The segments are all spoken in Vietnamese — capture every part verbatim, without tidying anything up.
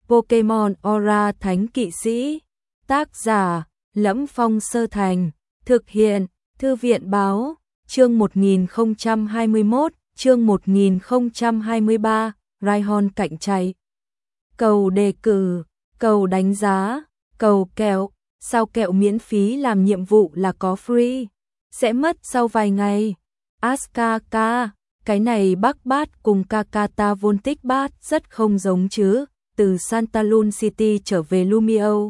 Pokemon Aura Thánh Kỵ Sĩ. Tác giả: Lẫm Phong Sơ Thành. Thực hiện: Thư viện Báo. Chương một nghìn không trăm hai mươi mốt, chương một nghìn không trăm hai mươi ba, Rhyhorn cạnh chạy. Cầu đề cử, cầu đánh giá, cầu kẹo, sao kẹo miễn phí làm nhiệm vụ là có free, sẽ mất sau vài ngày. Askaka, cái này Bắc Bát cùng Kakata Voltic Bát rất không giống chứ, từ Santalun City trở về Lumio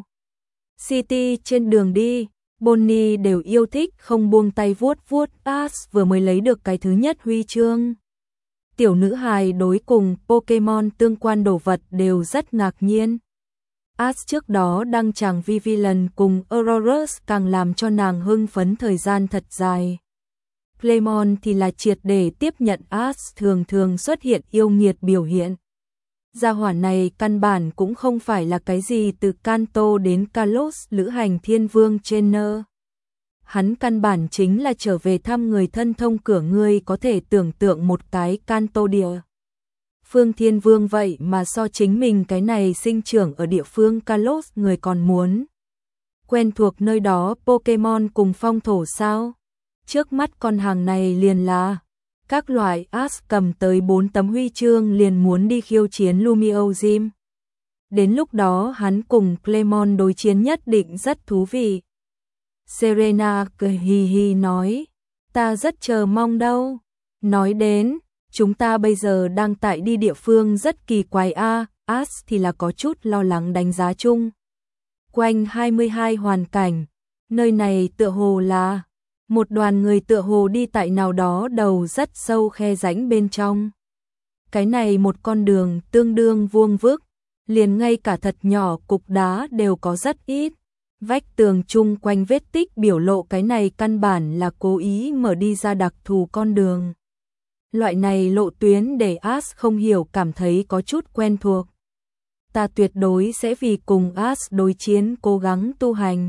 City trên đường đi, Bonnie đều yêu thích không buông tay vuốt vuốt Ash vừa mới lấy được cái thứ nhất huy chương. Tiểu nữ hài đối cùng Pokemon tương quan đồ vật đều rất ngạc nhiên. Ash trước đó đăng tràng Vivillon cùng Aurorus càng làm cho nàng hưng phấn thời gian thật dài. Playmon thì là triệt để tiếp nhận Ash thường thường xuất hiện yêu nghiệt biểu hiện. Gia hỏa này căn bản cũng không phải là cái gì từ Kanto đến Kalos lữ hành thiên vương Trainer. Hắn căn bản chính là trở về thăm người thân thông cửa, ngươi có thể tưởng tượng một cái Kanto địa phương thiên vương vậy mà so chính mình cái này sinh trưởng ở địa phương Kalos người còn muốn quen thuộc nơi đó Pokemon cùng phong thổ sao? Trước mắt con hàng này liền là các loại Ash cầm tới bốn tấm huy chương liền muốn đi khiêu chiến Lumio Gym. Đến lúc đó hắn cùng Clemon đối chiến nhất định rất thú vị. Serena cười hì hì nói, ta rất chờ mong đâu. Nói đến, chúng ta bây giờ đang tại đi địa phương rất kỳ quái a. Ash thì là có chút lo lắng đánh giá chung quanh hai mươi hai hoàn cảnh, nơi này tựa hồ là một đoàn người tựa hồ đi tại nào đó đầu rất sâu khe rãnh bên trong. Cái này một con đường tương đương vuông vức, liền ngay cả thật nhỏ cục đá đều có rất ít. Vách tường chung quanh vết tích biểu lộ cái này căn bản là cố ý mở đi ra đặc thù con đường. Loại này lộ tuyến để Ash không hiểu cảm thấy có chút quen thuộc. Ta tuyệt đối sẽ vì cùng Ash đối chiến cố gắng tu hành.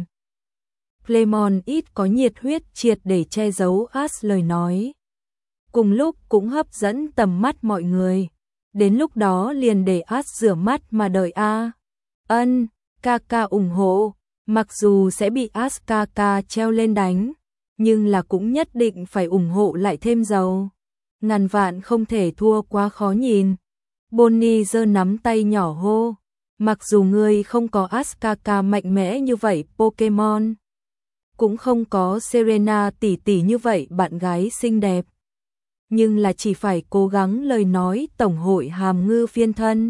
Playmon ít có nhiệt huyết triệt để che giấu Ash lời nói. Cùng lúc cũng hấp dẫn tầm mắt mọi người. Đến lúc đó liền để Ash rửa mắt mà đợi a. Ân, Kaka ủng hộ, mặc dù sẽ bị Ash Kaka treo lên đánh, nhưng là cũng nhất định phải ủng hộ lại thêm dầu. Ngàn vạn không thể thua quá khó nhìn. Bonnie giơ nắm tay nhỏ hô, mặc dù ngươi không có Ash Kaka mạnh mẽ như vậy Pokemon, cũng không có Serena tỷ tỷ như vậy bạn gái xinh đẹp, nhưng là chỉ phải cố gắng lời nói tổng hội hàm ngư phiên thân.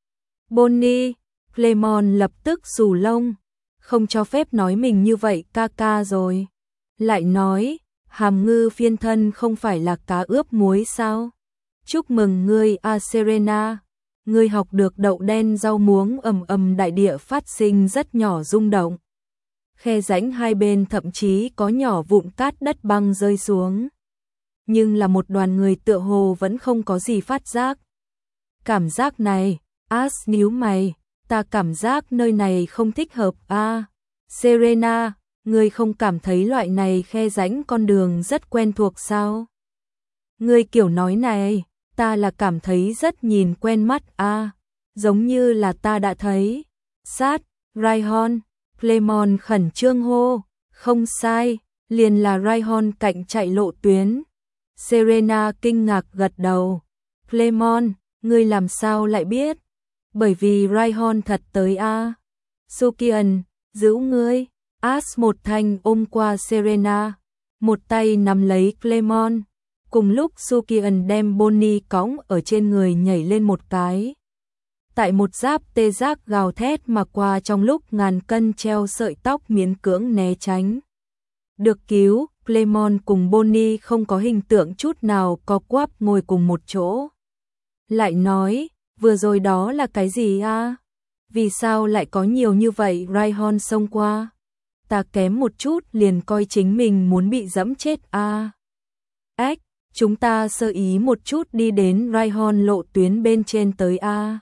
Bonnie, Playmon lập tức xù lông, không cho phép nói mình như vậy Kaka rồi. Lại nói, hàm ngư phiên thân không phải là cá ướp muối sao? Chúc mừng ngươi a Serena, ngươi học được đậu đen rau muống. Ầm ầm đại địa phát sinh rất nhỏ rung động. Khe rãnh hai bên thậm chí có nhỏ vụn cát đất băng rơi xuống. Nhưng là một đoàn người tựa hồ vẫn không có gì phát giác. Cảm giác này, Ash nhíu mày, ta cảm giác nơi này không thích hợp a. À, Serena, ngươi không cảm thấy loại này khe rãnh con đường rất quen thuộc sao? Ngươi kiểu nói này, ta là cảm thấy rất nhìn quen mắt a, à, giống như là ta đã thấy. Sát, Rhyhorn, Playmon khẩn trương hô, không sai, liền là Rhyhorn cạnh chạy lộ tuyến. Serena kinh ngạc gật đầu. Playmon, ngươi làm sao lại biết? Bởi vì Rhyhorn thật tới a. À. Sukian, giữ ngươi. Ash một thanh ôm qua Serena, một tay nắm lấy Playmon. Cùng lúc Sukian đem Bonnie cõng ở trên người nhảy lên một cái. Tại một giáp tê giác gào thét mà qua trong lúc ngàn cân treo sợi tóc miễn cưỡng né tránh. Được cứu, Playmon cùng Bonnie không có hình tượng chút nào co quắp ngồi cùng một chỗ. Lại nói, vừa rồi đó là cái gì a? À? Vì sao lại có nhiều như vậy Rhyhorn xông qua? Ta kém một chút liền coi chính mình muốn bị dẫm chết a. À? Ếch, chúng ta sơ ý một chút đi đến Rhyhorn lộ tuyến bên trên tới a. À?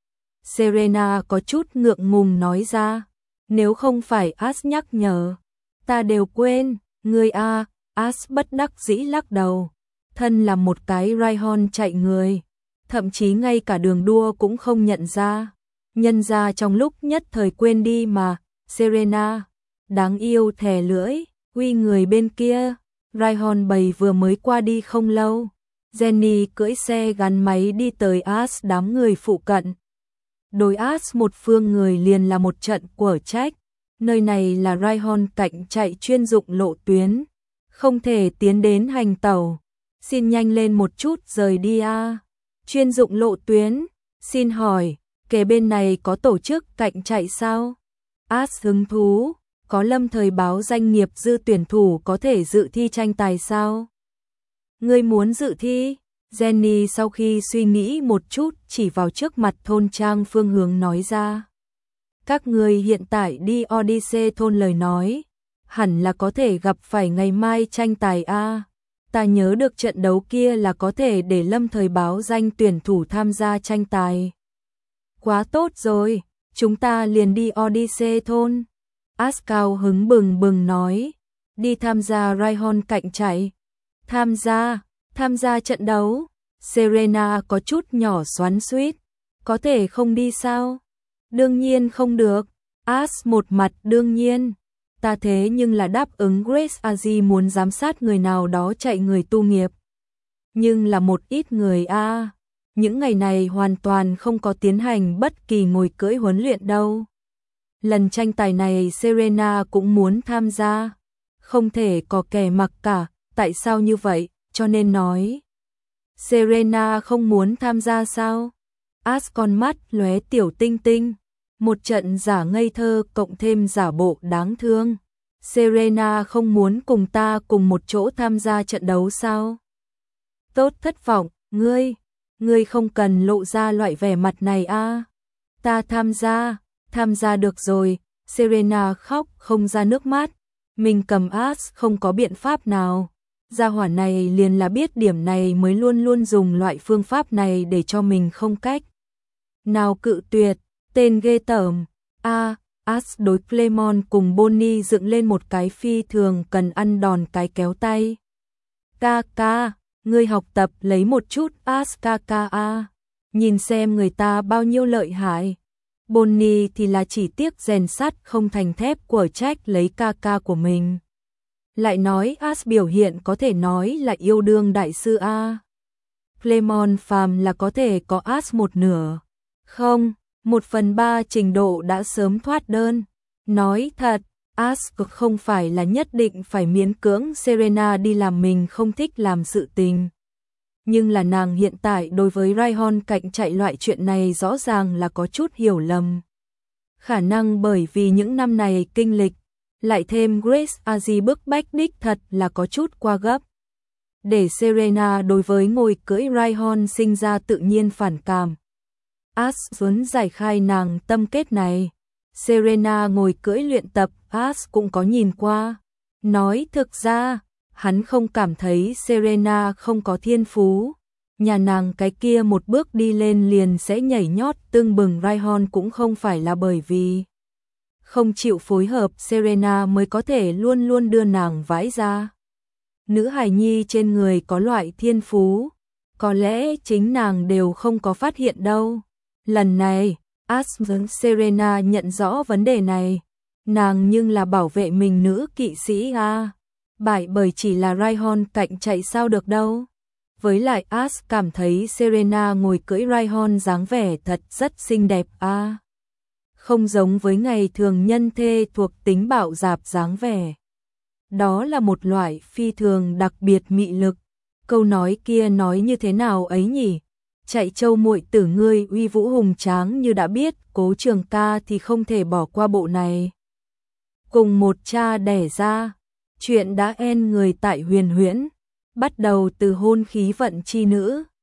Serena có chút ngượng ngùng nói ra, nếu không phải Ash nhắc nhở, ta đều quên, ngươi a. À, Ash bất đắc dĩ lắc đầu, thân là một cái Rhyhorn chạy người, thậm chí ngay cả đường đua cũng không nhận ra. Nhân ra trong lúc nhất thời quên đi mà, Serena, đáng yêu thè lưỡi, uy người bên kia, Ryan bầy vừa mới qua đi không lâu. Jenny cưỡi xe gắn máy đi tới As đám người phụ cận. Đối As một phương người liền là một trận quở trách. Nơi này là Ryan cạnh chạy chuyên dụng lộ tuyến. Không thể tiến đến hành tàu. Xin nhanh lên một chút rời đi a. Chuyên dụng lộ tuyến. Xin hỏi, kế bên này có tổ chức cạnh chạy sao? As hứng thú. Có lâm thời báo danh nghiệp dư tuyển thủ có thể dự thi tranh tài sao? Ngươi muốn dự thi? Jenny sau khi suy nghĩ một chút chỉ vào trước mặt thôn trang phương hướng nói ra. Các người hiện tại đi Odyssey thôn lời nói, hẳn là có thể gặp phải ngày mai tranh tài a. Ta nhớ được trận đấu kia là có thể để lâm thời báo danh tuyển thủ tham gia tranh tài. Quá tốt rồi, chúng ta liền đi Odyssey thôn. Askao hứng bừng bừng nói, đi tham gia Ryan cạnh chạy. Tham gia, tham gia trận đấu. Serena có chút nhỏ xoắn xuýt, có thể không đi sao? Đương nhiên không được. As một mặt đương nhiên. Ta thế nhưng là đáp ứng Grace Aji muốn giám sát người nào đó chạy người tu nghiệp. Nhưng là một ít người a. À. Những ngày này hoàn toàn không có tiến hành bất kỳ ngồi cưỡi huấn luyện đâu. Lần tranh tài này Serena cũng muốn tham gia. Không thể có kẻ mặc cả, tại sao như vậy, cho nên nói. Serena không muốn tham gia sao? As con mắt lóe tiểu tinh tinh. Một trận giả ngây thơ cộng thêm giả bộ đáng thương. Serena không muốn cùng ta cùng một chỗ tham gia trận đấu sao? Tốt thất vọng, ngươi, ngươi không cần lộ ra loại vẻ mặt này a. À. Ta tham gia, tham gia được rồi. Serena khóc không ra nước mắt. Mình cầm As không có biện pháp nào. Gia hỏa này liền là biết điểm này mới luôn luôn dùng loại phương pháp này để cho mình không cách nào cự tuyệt. Tên ghê tởm. A, à, As đối Clemon cùng Bonnie dựng lên một cái phi thường cần ăn đòn cái kéo tay. Ca ca, ngươi học tập lấy một chút As ca ca a. Nhìn xem người ta bao nhiêu lợi hại. Bonnie thì là chỉ tiếc rèn sắt không thành thép của trách lấy ca ca của mình. Lại nói As biểu hiện có thể nói là yêu đương đại sư a. Clemon phàm là có thể có As một nửa. Không, một phần ba trình độ đã sớm thoát đơn. Nói thật, As không phải là nhất định phải miễn cưỡng Serena đi làm mình không thích làm sự tình. Nhưng là nàng hiện tại đối với Ryan cạnh chạy loại chuyện này rõ ràng là có chút hiểu lầm. Khả năng bởi vì những năm này kinh lịch, lại thêm Grace Aji bức bách đích thật là có chút qua gấp. Để Serena đối với ngồi cưỡi Ryan sinh ra tự nhiên phản cảm. As muốn giải khai nàng tâm kết này. Serena ngồi cưỡi luyện tập, As cũng có nhìn qua. Nói thực ra, hắn không cảm thấy Serena không có thiên phú. Nhà nàng cái kia một bước đi lên liền sẽ nhảy nhót tưng bừng Ryan cũng không phải là bởi vì không chịu phối hợp Serena mới có thể luôn luôn đưa nàng vãi ra. Nữ hài nhi trên người có loại thiên phú, có lẽ chính nàng đều không có phát hiện đâu. Lần này, As với Serena nhận rõ vấn đề này. Nàng nhưng là bảo vệ mình nữ kỵ sĩ a. Bại bởi chỉ là Ryan cạnh chạy sao được đâu. Với lại As cảm thấy Serena ngồi cưỡi Ryan dáng vẻ thật rất xinh đẹp a. Không giống với ngày thường nhân thê thuộc tính bạo dạp dáng vẻ. Đó là một loại phi thường đặc biệt mị lực. Câu nói kia nói như thế nào ấy nhỉ? Chạy châu muội tử ngươi uy vũ hùng tráng như đã biết, Cố Trường ca thì không thể bỏ qua bộ này. Cùng một cha đẻ ra, chuyện đã en người tại Huyền Huyễn, bắt đầu từ hôn khí vận chi nữ.